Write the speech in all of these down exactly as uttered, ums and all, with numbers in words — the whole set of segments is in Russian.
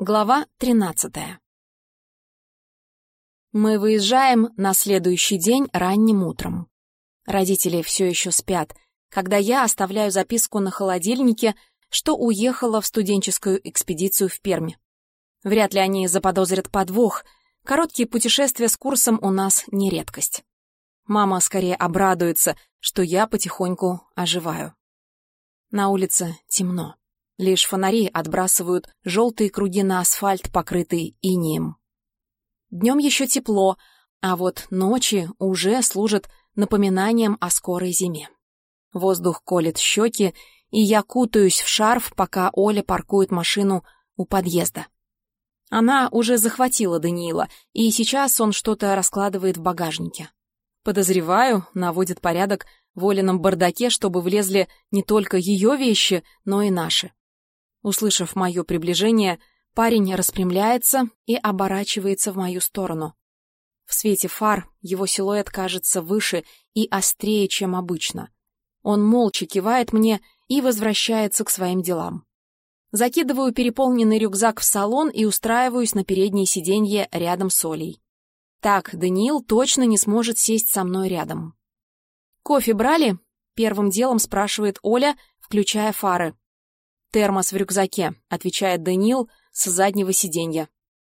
Глава тринадцатая. Мы выезжаем на следующий день ранним утром. Родители все еще спят, когда я оставляю записку на холодильнике, что уехала в студенческую экспедицию в Пермь. Вряд ли они заподозрят подвох. Короткие путешествия с курсом у нас не редкость. Мама скорее обрадуется, что я потихоньку оживаю. На улице темно. Лишь фонари отбрасывают желтые круги на асфальт, покрытый инеем. Днем еще тепло, а вот ночи уже служат напоминанием о скорой зиме. Воздух колет щеки, и я кутаюсь в шарф, пока Оля паркует машину у подъезда. Она уже захватила Даниила, и сейчас он что-то раскладывает в багажнике. Подозреваю, наводит порядок в Олином бардаке, чтобы влезли не только ее вещи, но и наши. Услышав мое приближение, парень распрямляется и оборачивается в мою сторону. В свете фар его силуэт кажется выше и острее, чем обычно. Он молча кивает мне и возвращается к своим делам. Закидываю переполненный рюкзак в салон и устраиваюсь на переднее сиденье рядом с Олей. Так Даниил точно не сможет сесть со мной рядом. «Кофе брали?» — первым делом спрашивает Оля, включая фары. «Термос в рюкзаке», — отвечает Даниил с заднего сиденья.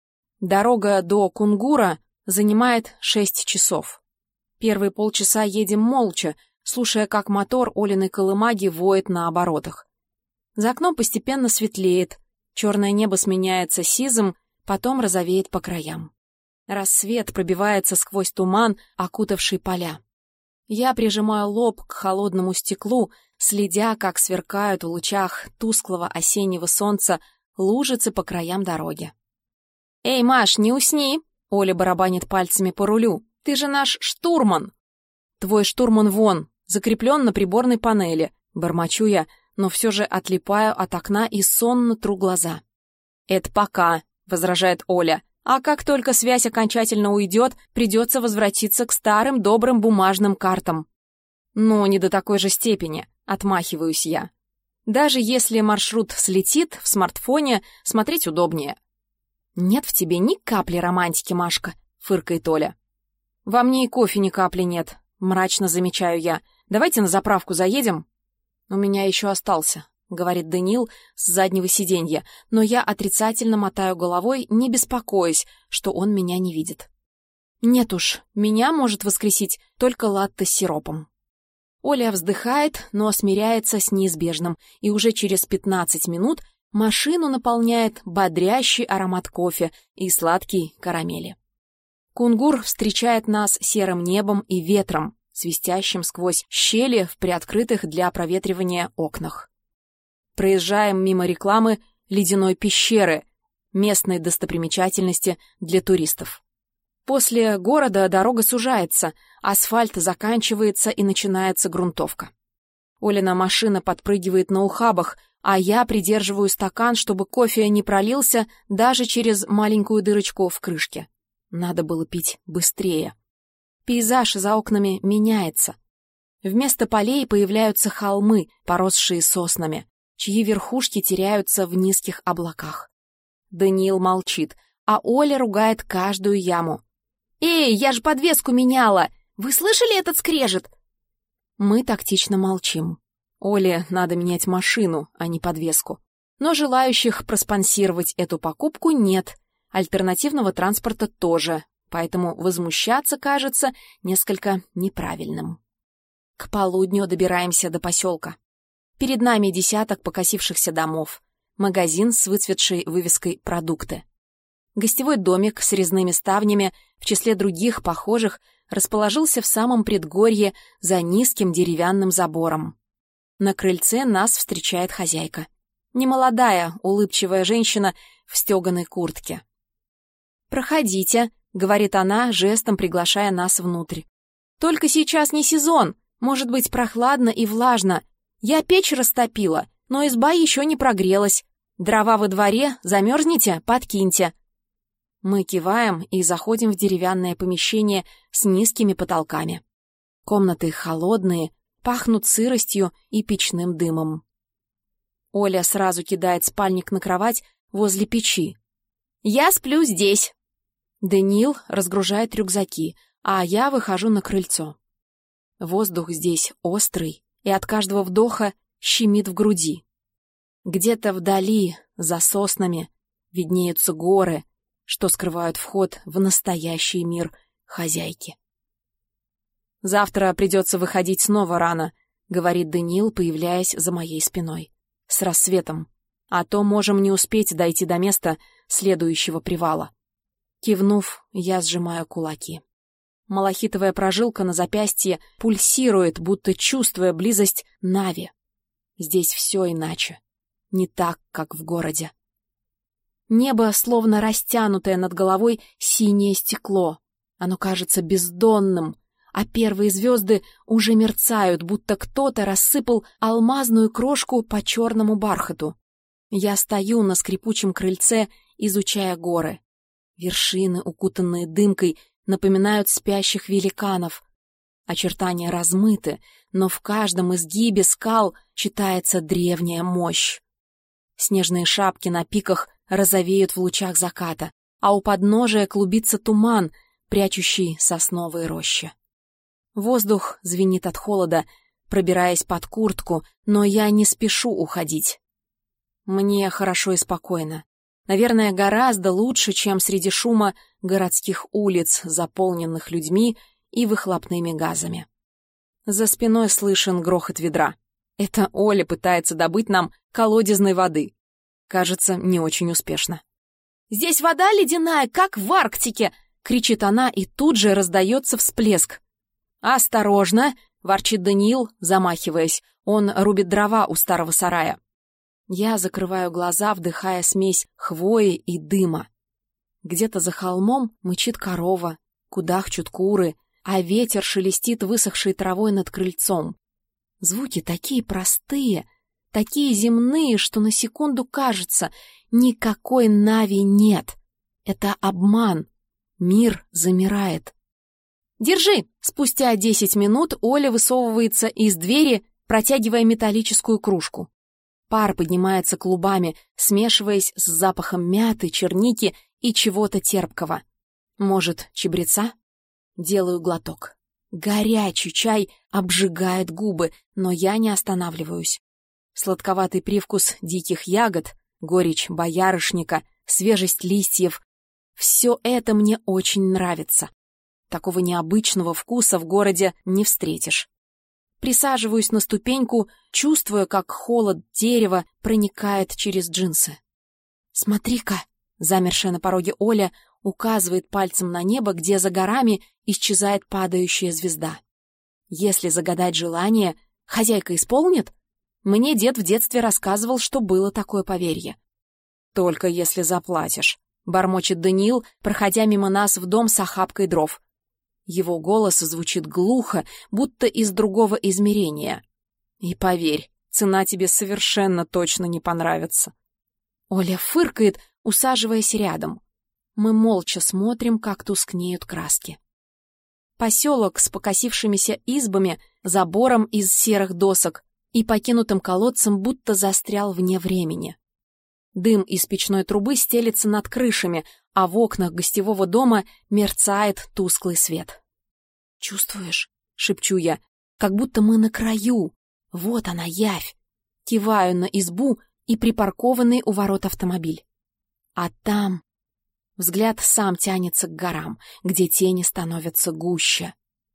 Дорога до Кунгура занимает шесть часов. Первые полчаса едем молча, слушая, как мотор Олиной колымаги воет на оборотах. За окном постепенно светлеет, черное небо сменяется сизым, потом розовеет по краям. Рассвет пробивается сквозь туман, окутавший поля. Я прижимаю лоб к холодному стеклу, следя, как сверкают в лучах тусклого осеннего солнца лужицы по краям дороги. «Эй, Маш, не усни!» — Оля барабанит пальцами по рулю. «Ты же наш штурман!» «Твой штурман вон, закреплен на приборной панели», — бормочу я, но все же отлипаю от окна и сонно тру глаза. «Это пока», — возражает Оля. «А как только связь окончательно уйдет, придется возвратиться к старым добрым бумажным картам». «Ну, не до такой же степени», — отмахиваюсь я. «Даже если маршрут слетит, в смартфоне смотреть удобнее». «Нет в тебе ни капли романтики, Машка», — фыркает Оля. «Во мне и кофе ни капли нет», — мрачно замечаю я. «Давайте на заправку заедем». «У меня еще остался», — говорит Даниил с заднего сиденья, но я отрицательно мотаю головой, не беспокоясь, что он меня не видит. «Нет уж, меня может воскресить только латте с сиропом». Оля вздыхает, но смиряется с неизбежным, и уже через пятнадцать минут машину наполняет бодрящий аромат кофе и сладкий карамели. Кунгур встречает нас серым небом и ветром, свистящим сквозь щели в приоткрытых для проветривания окнах. Проезжаем мимо рекламы ледяной пещеры, местной достопримечательности для туристов. После города дорога сужается, асфальт заканчивается и начинается грунтовка. Олина машина подпрыгивает на ухабах, а я придерживаю стакан, чтобы кофе не пролился даже через маленькую дырочку в крышке. Надо было пить быстрее. Пейзаж за окнами меняется. Вместо полей появляются холмы, поросшие соснами, чьи верхушки теряются в низких облаках. Даниил молчит, а Оля ругает каждую яму. «Эй, я же подвеску меняла! Вы слышали этот скрежет?» Мы тактично молчим. Оле надо менять машину, а не подвеску. Но желающих проспонсировать эту покупку нет. Альтернативного транспорта тоже, поэтому возмущаться кажется несколько неправильным. К полудню добираемся до поселка. Перед нами десяток покосившихся домов. Магазин с выцветшей вывеской «Продукты». Гостевой домик с резными ставнями, в числе других похожих, расположился в самом предгорье за низким деревянным забором. На крыльце нас встречает хозяйка. Немолодая, улыбчивая женщина в стеганой куртке. «Проходите», — говорит она, жестом приглашая нас внутрь. «Только сейчас не сезон, может быть прохладно и влажно. Я печь растопила, но изба еще не прогрелась. Дрова во дворе, замерзнете, подкиньте». Мы киваем и заходим в деревянное помещение с низкими потолками. Комнаты холодные, пахнут сыростью и печным дымом. Оля сразу кидает спальник на кровать возле печи. «Я сплю здесь». Даниил разгружает рюкзаки, а я выхожу на крыльцо. Воздух здесь острый, и от каждого вдоха щемит в груди. Где-то вдали, за соснами, виднеются горы, что скрывают вход в настоящий мир хозяйки. «Завтра придется выходить снова рано», — говорит Даниил, появляясь за моей спиной. «С рассветом. А то можем не успеть дойти до места следующего привала». Кивнув, я сжимаю кулаки. Малахитовая прожилка на запястье пульсирует, будто чувствуя близость Нави. Здесь все иначе. Не так, как в городе. Небо, словно растянутое над головой синее стекло. Оно кажется бездонным, а первые звезды уже мерцают, будто кто-то рассыпал алмазную крошку по черному бархату. Я стою на скрипучем крыльце, изучая горы. Вершины, укутанные дымкой, напоминают спящих великанов. Очертания размыты, но в каждом изгибе скал читается древняя мощь. Снежные шапки на пиках розовеют в лучах заката, а у подножия клубится туман, прячущий сосновые рощи. Воздух звенит от холода, пробираясь под куртку, но я не спешу уходить. Мне хорошо и спокойно. Наверное, гораздо лучше, чем среди шума городских улиц, заполненных людьми и выхлопными газами. За спиной слышен грохот ведра. Это Оля пытается добыть нам колодезной воды. Кажется, не очень успешно. «Здесь вода ледяная, как в Арктике!» — кричит она, и тут же раздается всплеск. «Осторожно!» — ворчит Даниил, замахиваясь. Он рубит дрова у старого сарая. Я закрываю глаза, вдыхая смесь хвои и дыма. Где-то за холмом мычит корова, кудахчут куры, а ветер шелестит высохшей травой над крыльцом. Звуки такие простые, такие земные, что на секунду кажется, никакой Нави нет. Это обман. Мир замирает. «Держи!» Спустя десять минут Оля высовывается из двери, протягивая металлическую кружку. Пар поднимается клубами, смешиваясь с запахом мяты, черники и чего-то терпкого. Может, чабреца? Делаю глоток. Горячий чай обжигает губы, но я не останавливаюсь. Сладковатый привкус диких ягод, горечь боярышника, свежесть листьев — все это мне очень нравится. Такого необычного вкуса в городе не встретишь. Присаживаюсь на ступеньку, чувствуя, как холод дерева проникает через джинсы. «Смотри-ка!» — замершая на пороге Оля указывает пальцем на небо, где за горами исчезает падающая звезда. Если загадать желание, хозяйка исполнит? Мне дед в детстве рассказывал, что было такое поверье. «Только если заплатишь», — бормочет Даниил, проходя мимо нас в дом с охапкой дров. Его голос звучит глухо, будто из другого измерения. И поверь, цена тебе совершенно точно не понравится. Оля фыркает, усаживаясь рядом. Мы молча смотрим, как тускнеют краски. Поселок с покосившимися избами, забором из серых досок и покинутым колодцем будто застрял вне времени. Дым из печной трубы стелется над крышами, а в окнах гостевого дома мерцает тусклый свет. «Чувствуешь?» — шепчу я. «Как будто мы на краю. Вот она, явь!» Киваю на избу и припаркованный у ворот автомобиль. А там... Взгляд сам тянется к горам, где тени становятся гуще.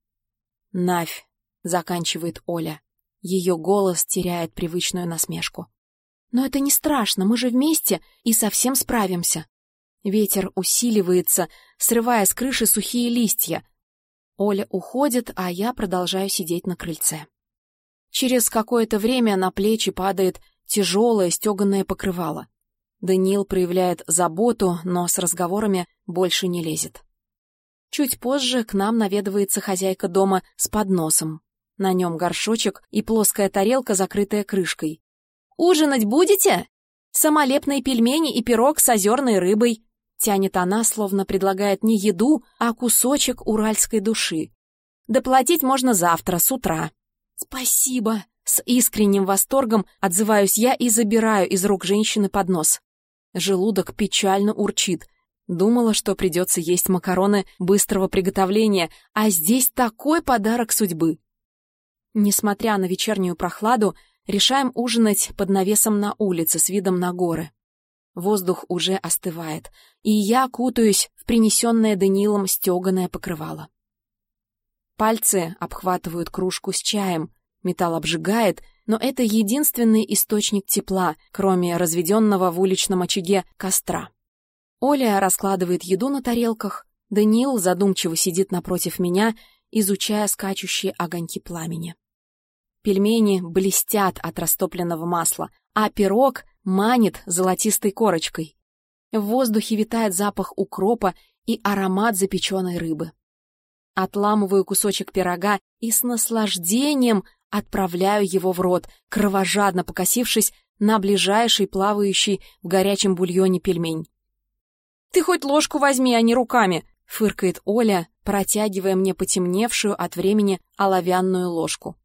«Навь», — заканчивает Оля. Ее голос теряет привычную насмешку. «Но это не страшно, мы же вместе и совсем справимся». Ветер усиливается, срывая с крыши сухие листья. Оля уходит, а я продолжаю сидеть на крыльце. Через какое-то время на плечи падает тяжелое стеганое покрывало. Даниил проявляет заботу, но с разговорами больше не лезет. Чуть позже к нам наведывается хозяйка дома с подносом. На нем горшочек и плоская тарелка, закрытая крышкой. «Ужинать будете? Самолепные пельмени и пирог с озерной рыбой», — тянет она, словно предлагает не еду, а кусочек уральской души. «Доплатить можно завтра, с утра». «Спасибо!» — с искренним восторгом отзываюсь я и забираю из рук женщины поднос. Желудок печально урчит, Думала, что придется есть макароны быстрого приготовления, а здесь такой подарок судьбы. Несмотря на вечернюю прохладу, решаем ужинать под навесом на улице с видом на горы. Воздух уже остывает, и я кутаюсь в принесенное Даниилом стеганое покрывало. Пальцы обхватывают кружку с чаем, металл обжигает, но это единственный источник тепла, кроме разведенного в уличном очаге костра. Оля раскладывает еду на тарелках, Даниил задумчиво сидит напротив меня, изучая скачущие огоньки пламени. Пельмени блестят от растопленного масла, а пирог манит золотистой корочкой. В воздухе витает запах укропа и аромат запеченной рыбы. Отламываю кусочек пирога и с наслаждением отправляю его в рот, кровожадно покосившись на ближайший плавающий в горячем бульоне пельмень. «Ты хоть ложку возьми, а не руками!» — фыркает Оля, протягивая мне потемневшую от времени оловянную ложку.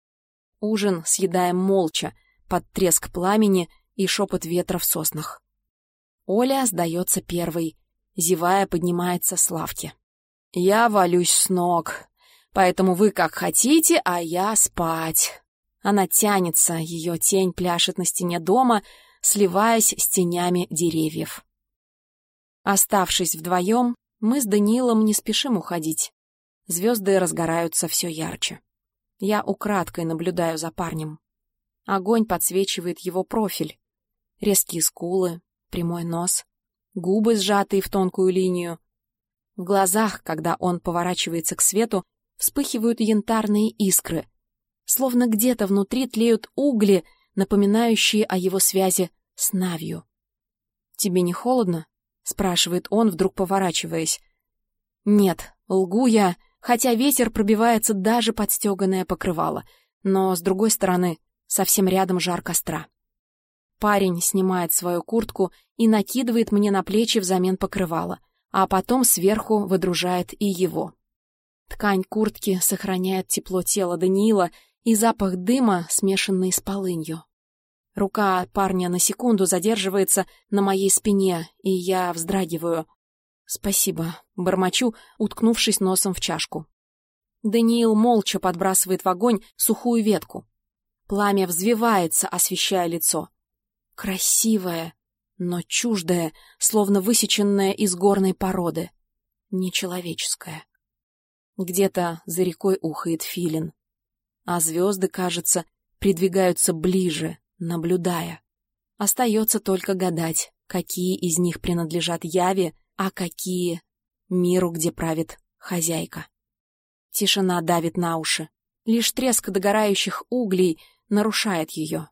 Ужин съедаем молча, под треск пламени и шепот ветра в соснах. Оля сдается первой, зевая, поднимается с лавки. «Я валюсь с ног, поэтому вы как хотите, а я спать». Она тянется, ее тень пляшет на стене дома, сливаясь с тенями деревьев. Оставшись вдвоем, мы с Даниилом не спешим уходить. Звезды разгораются все ярче. Я украдкой наблюдаю за парнем. Огонь подсвечивает его профиль. Резкие скулы, прямой нос, губы, сжатые в тонкую линию. В глазах, когда он поворачивается к свету, вспыхивают янтарные искры. Словно где-то внутри тлеют угли, напоминающие о его связи с Навью. «Тебе не холодно?» — спрашивает он, вдруг поворачиваясь. «Нет, лгу я, хотя ветер пробивается даже под стеганое покрывало, но, с другой стороны, совсем рядом жар костра». Парень снимает свою куртку и накидывает мне на плечи взамен покрывала, а потом сверху выдружает и его. Ткань куртки сохраняет тепло тела Даниила и запах дыма, смешанный с полынью. Рука парня на секунду задерживается на моей спине, и я вздрагиваю. «Спасибо», — бормочу, уткнувшись носом в чашку. Даниил молча подбрасывает в огонь сухую ветку. Пламя взвивается, освещая лицо. Красивое, но чуждое, словно высеченное из горной породы. Нечеловеческое. Где-то за рекой ухает филин. А звезды, кажется, придвигаются ближе, наблюдая. Остается только гадать, какие из них принадлежат Яве, а какие — миру, где правит хозяйка. Тишина давит на уши. Лишь треск догорающих углей нарушает ее.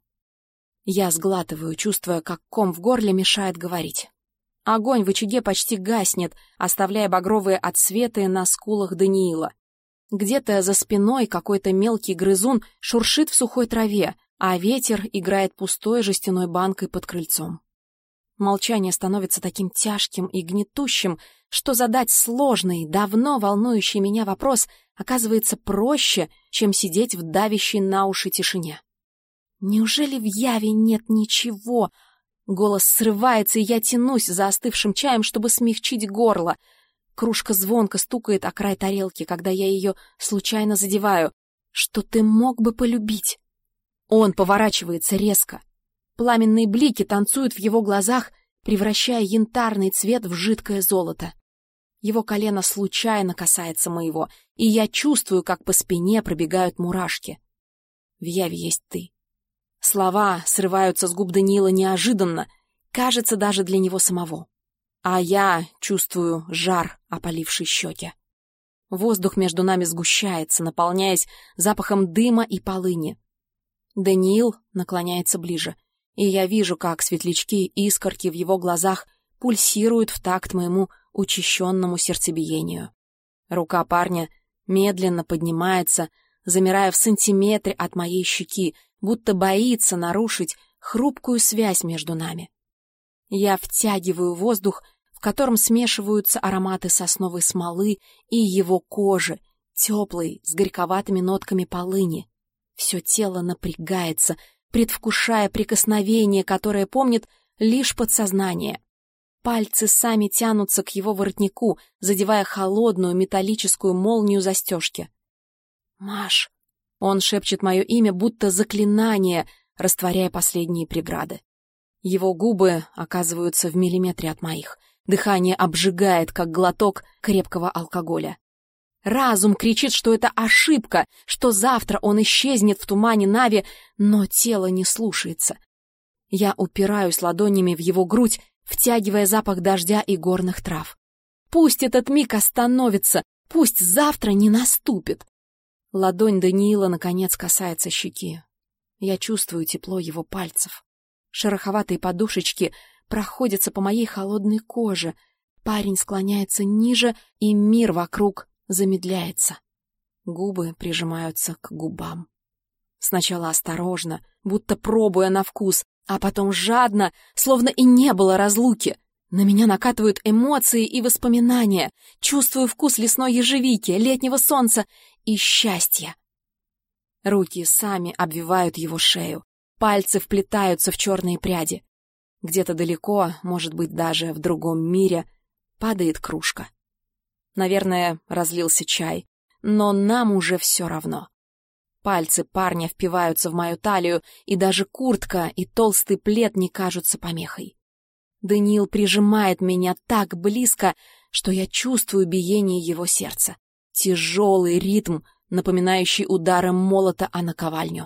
Я сглатываю, чувствуя, как ком в горле мешает говорить. Огонь в очаге почти гаснет, оставляя багровые отсветы на скулах Даниила. Где-то за спиной какой-то мелкий грызун шуршит в сухой траве, а ветер играет пустой жестяной банкой под крыльцом. Молчание становится таким тяжким и гнетущим, что задать сложный, давно волнующий меня вопрос оказывается проще, чем сидеть в давящей на уши тишине. Неужели в Яве нет ничего? Голос срывается, и я тянусь за остывшим чаем, чтобы смягчить горло. Кружка звонко стукает о край тарелки, когда я ее случайно задеваю. Что ты мог бы полюбить? Он поворачивается резко. Пламенные блики танцуют в его глазах, превращая янтарный цвет в жидкое золото. Его колено случайно касается моего, и я чувствую, как по спине пробегают мурашки. В Яве есть ты. Слова срываются с губ Даниила неожиданно, кажется, даже для него самого. А я чувствую жар, опаливший щеки. Воздух между нами сгущается, наполняясь запахом дыма и полыни. Даниил наклоняется ближе, и я вижу, как светлячки и искорки в его глазах пульсируют в такт моему учащенному сердцебиению. Рука парня медленно поднимается, замирая в сантиметре от моей щеки, будто боится нарушить хрупкую связь между нами. Я втягиваю воздух, в котором смешиваются ароматы сосновой смолы и его кожи, теплой, с горьковатыми нотками полыни. Все тело напрягается, предвкушая прикосновение, которое помнит лишь подсознание. Пальцы сами тянутся к его воротнику, задевая холодную металлическую молнию застежки. «Маш!» Он шепчет мое имя, будто заклинание, растворяя последние преграды. Его губы оказываются в миллиметре от моих. Дыхание обжигает, как глоток крепкого алкоголя. Разум кричит, что это ошибка, что завтра он исчезнет в тумане Нави, но тело не слушается. Я упираюсь ладонями в его грудь, втягивая запах дождя и горных трав. Пусть этот миг остановится, пусть завтра не наступит. Ладонь Даниила наконец касается щеки. Я чувствую тепло его пальцев. Шероховатые подушечки проходятся по моей холодной коже. Парень склоняется ниже, и мир вокруг замедляется. Губы прижимаются к губам. Сначала осторожно, будто пробуя на вкус, а потом жадно, словно и не было разлуки. На меня накатывают эмоции и воспоминания. Чувствую вкус лесной ежевики, летнего солнца и счастья. Руки сами обвивают его шею. Пальцы вплетаются в черные пряди. Где-то далеко, может быть, даже в другом мире, падает кружка. Наверное, разлился чай, но нам уже все равно. Пальцы парня впиваются в мою талию, и даже куртка и толстый плед не кажутся помехой. Даниил прижимает меня так близко, что я чувствую биение его сердца. Тяжелый ритм, напоминающий удары молота о наковальню.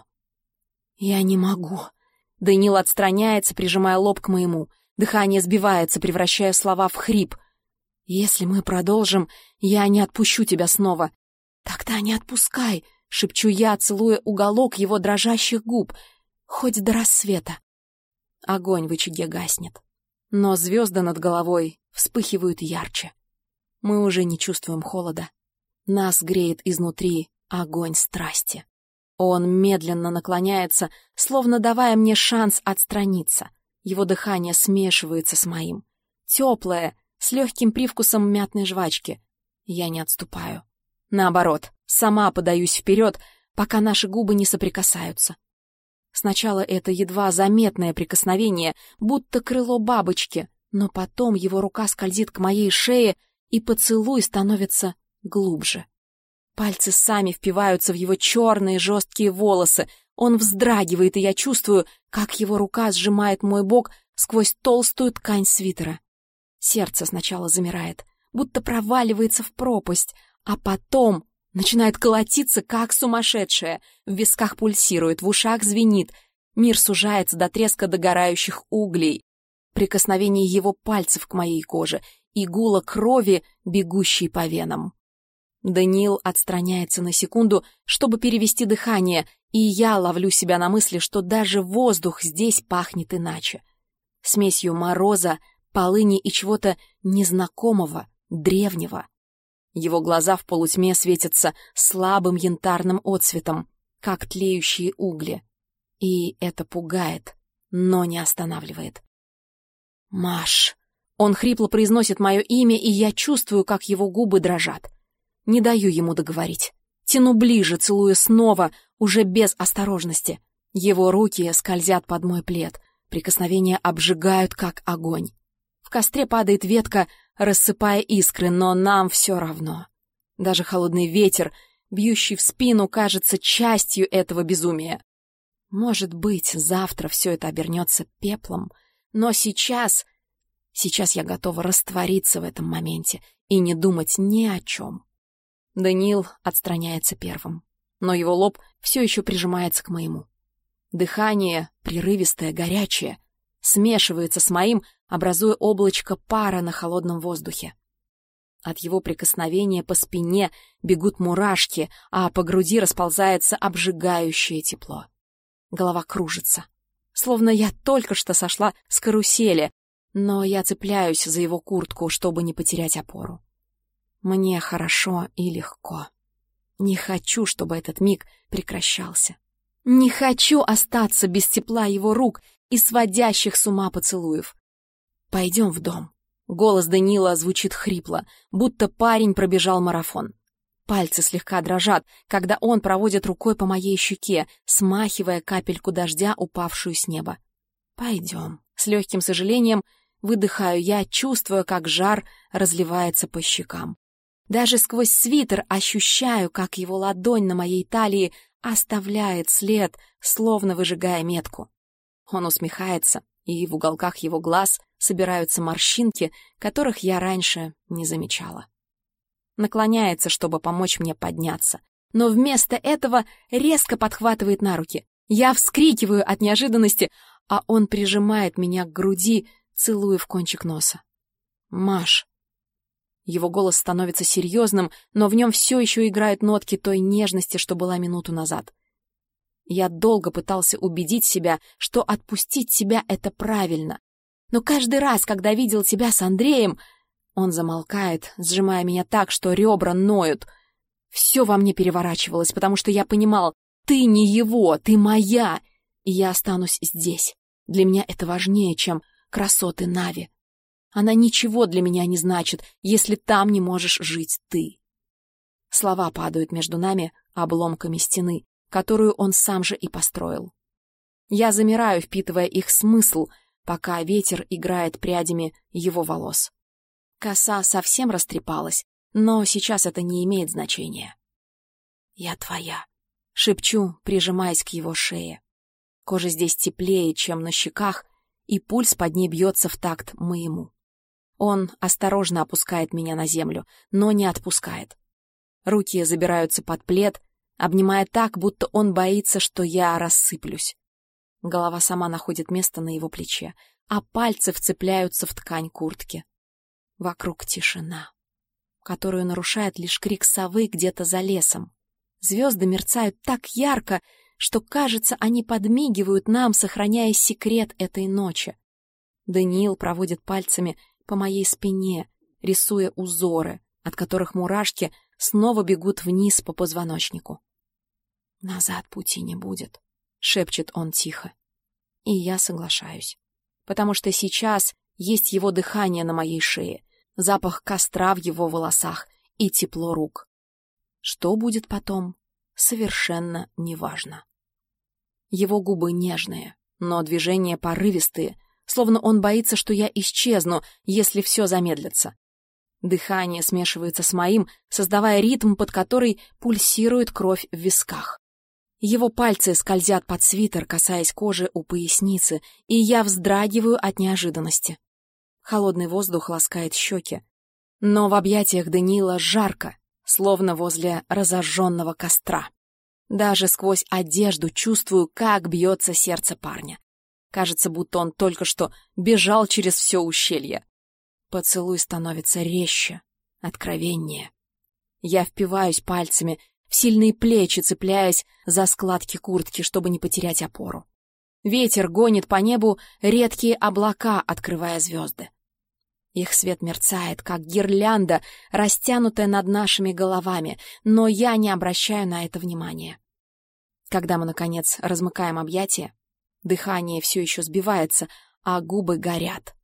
Я не могу. Даниил отстраняется, прижимая лоб к моему. Дыхание сбивается, превращая слова в хрип. Если мы продолжим, я не отпущу тебя снова. Тогда не отпускай, шепчу я, целуя уголок его дрожащих губ, хоть до рассвета. Огонь в очаге гаснет, но звезды над головой вспыхивают ярче. Мы уже не чувствуем холода. Нас греет изнутри огонь страсти. Он медленно наклоняется, словно давая мне шанс отстраниться. Его дыхание смешивается с моим. Теплое, с легким привкусом мятной жвачки. Я не отступаю. Наоборот, сама подаюсь вперед, пока наши губы не соприкасаются. Сначала это едва заметное прикосновение, будто крыло бабочки, но потом его рука скользит к моей шее, и поцелуй становится глубже. Пальцы сами впиваются в его черные жесткие волосы. Он вздрагивает, и я чувствую, как его рука сжимает мой бок сквозь толстую ткань свитера. Сердце сначала замирает, будто проваливается в пропасть, а потом начинает колотиться, как сумасшедшее. В висках пульсирует, в ушах звенит. Мир сужается до треска догорающих углей. Прикосновение его пальцев к моей коже и гула крови, бегущей по венам. Даниил отстраняется на секунду, чтобы перевести дыхание, и я ловлю себя на мысли, что даже воздух здесь пахнет иначе. Смесью мороза, полыни и чего-то незнакомого, древнего. Его глаза в полутьме светятся слабым янтарным отсветом, как тлеющие угли. И это пугает, но не останавливает. «Маш!» Он хрипло произносит мое имя, и я чувствую, как его губы дрожат. Не даю ему договорить. Тяну ближе, целуя снова, уже без осторожности. Его руки скользят под мой плед. Прикосновения обжигают, как огонь. В костре падает ветка, рассыпая искры, но нам все равно. Даже холодный ветер, бьющий в спину, кажется частью этого безумия. Может быть, завтра все это обернется пеплом, но сейчас... Сейчас я готова раствориться в этом моменте и не думать ни о чем. Даниил отстраняется первым, но его лоб все еще прижимается к моему. Дыхание, прерывистое, горячее, смешивается с моим, образуя облачко пара на холодном воздухе. От его прикосновения по спине бегут мурашки, а по груди расползается обжигающее тепло. Голова кружится, словно я только что сошла с карусели, но я цепляюсь за его куртку, чтобы не потерять опору. Мне хорошо и легко. Не хочу, чтобы этот миг прекращался. Не хочу остаться без тепла его рук и сводящих с ума поцелуев. «Пойдем в дом». Голос Даниила звучит хрипло, будто парень пробежал марафон. Пальцы слегка дрожат, когда он проводит рукой по моей щеке, смахивая капельку дождя, упавшую с неба. «Пойдем». С легким сожалением Выдыхаю я, чувствуя, как жар разливается по щекам. Даже сквозь свитер ощущаю, как его ладонь на моей талии оставляет след, словно выжигая метку. Он усмехается, и в уголках его глаз собираются морщинки, которых я раньше не замечала. Наклоняется, чтобы помочь мне подняться, но вместо этого резко подхватывает на руки. Я вскрикиваю от неожиданности, а он прижимает меня к груди, целуя в кончик носа. «Маш!» Его голос становится серьезным, но в нем все еще играют нотки той нежности, что была минуту назад. Я долго пытался убедить себя, что отпустить тебя — это правильно. Но каждый раз, когда видел тебя с Андреем... Он замолкает, сжимая меня так, что ребра ноют. Все во мне переворачивалось, потому что я понимал, ты не его, ты моя, и я останусь здесь. Для меня это важнее, чем красоты Нави. Она ничего для меня не значит, если там не можешь жить ты. Слова падают между нами обломками стены, которую он сам же и построил. Я замираю, впитывая их смысл, пока ветер играет прядями его волос. Коса совсем растрепалась, но сейчас это не имеет значения. «Я твоя», — шепчу, прижимаясь к его шее. Кожа здесь теплее, чем на щеках, и пульс под ней бьется в такт моему. Он осторожно опускает меня на землю, но не отпускает. Руки забираются под плед, обнимая так, будто он боится, что я рассыплюсь. Голова сама находит место на его плече, а пальцы вцепляются в ткань куртки. Вокруг тишина, которую нарушает лишь крик совы где-то за лесом. Звезды мерцают так ярко, что, кажется, они подмигивают нам, сохраняя секрет этой ночи. Даниил проводит пальцами по моей спине, рисуя узоры, от которых мурашки снова бегут вниз по позвоночнику. «Назад пути не будет», — шепчет он тихо. И я соглашаюсь, потому что сейчас есть его дыхание на моей шее, запах костра в его волосах и тепло рук. Что будет потом, совершенно неважно. Его губы нежные, но движения порывистые, словно он боится, что я исчезну, если все замедлится. Дыхание смешивается с моим, создавая ритм, под который пульсирует кровь в висках. Его пальцы скользят под свитер, касаясь кожи у поясницы, и я вздрагиваю от неожиданности. Холодный воздух ласкает щеки, но в объятиях Даниила жарко, словно возле разожженного костра. Даже сквозь одежду чувствую, как бьется сердце парня. Кажется, будто он только что бежал через все ущелье. Поцелуй становится резче, откровеннее. Я впиваюсь пальцами в сильные плечи, цепляясь за складки куртки, чтобы не потерять опору. Ветер гонит по небу редкие облака, открывая звезды. Их свет мерцает, как гирлянда, растянутая над нашими головами, но я не обращаю на это внимания. Когда мы, наконец, размыкаем объятия, дыхание все еще сбивается, а губы горят.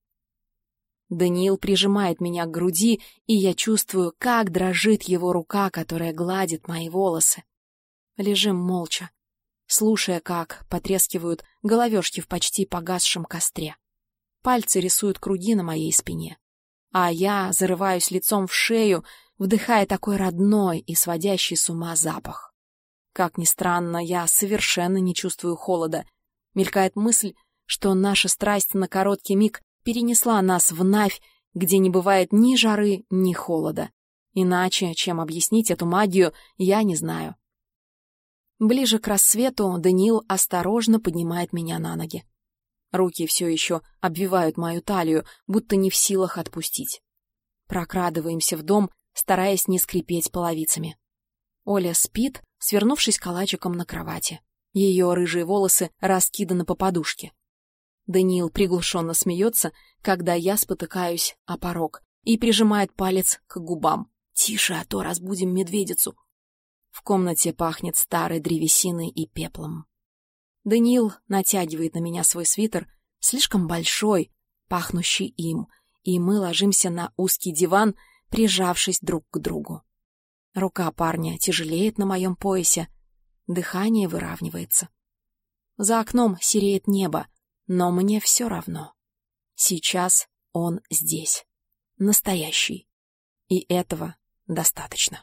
Даниил прижимает меня к груди, и я чувствую, как дрожит его рука, которая гладит мои волосы. Лежим молча, слушая, как потрескивают головешки в почти погасшем костре. Пальцы рисуют круги на моей спине, а я зарываюсь лицом в шею, вдыхая такой родной и сводящий с ума запах. Как ни странно, я совершенно не чувствую холода. Мелькает мысль, что наша страсть на короткий миг перенесла нас в Навь, где не бывает ни жары, ни холода. Иначе, чем объяснить эту магию, я не знаю. Ближе к рассвету Даниил осторожно поднимает меня на ноги. Руки все еще обвивают мою талию, будто не в силах отпустить. Прокрадываемся в дом, стараясь не скрипеть половицами. Оля спит, свернувшись калачиком на кровати. Ее рыжие волосы раскиданы по подушке. Даниил приглушенно смеется, когда я спотыкаюсь о порог, и прижимает палец к губам. «Тише, а то разбудим медведицу». В комнате пахнет старой древесиной и пеплом. Даниил натягивает на меня свой свитер, слишком большой, пахнущий им, и мы ложимся на узкий диван, прижавшись друг к другу. Рука парня тяжелеет на моем поясе, дыхание выравнивается. За окном сереет небо, но мне все равно. Сейчас Он здесь. Настоящий. И этого достаточно.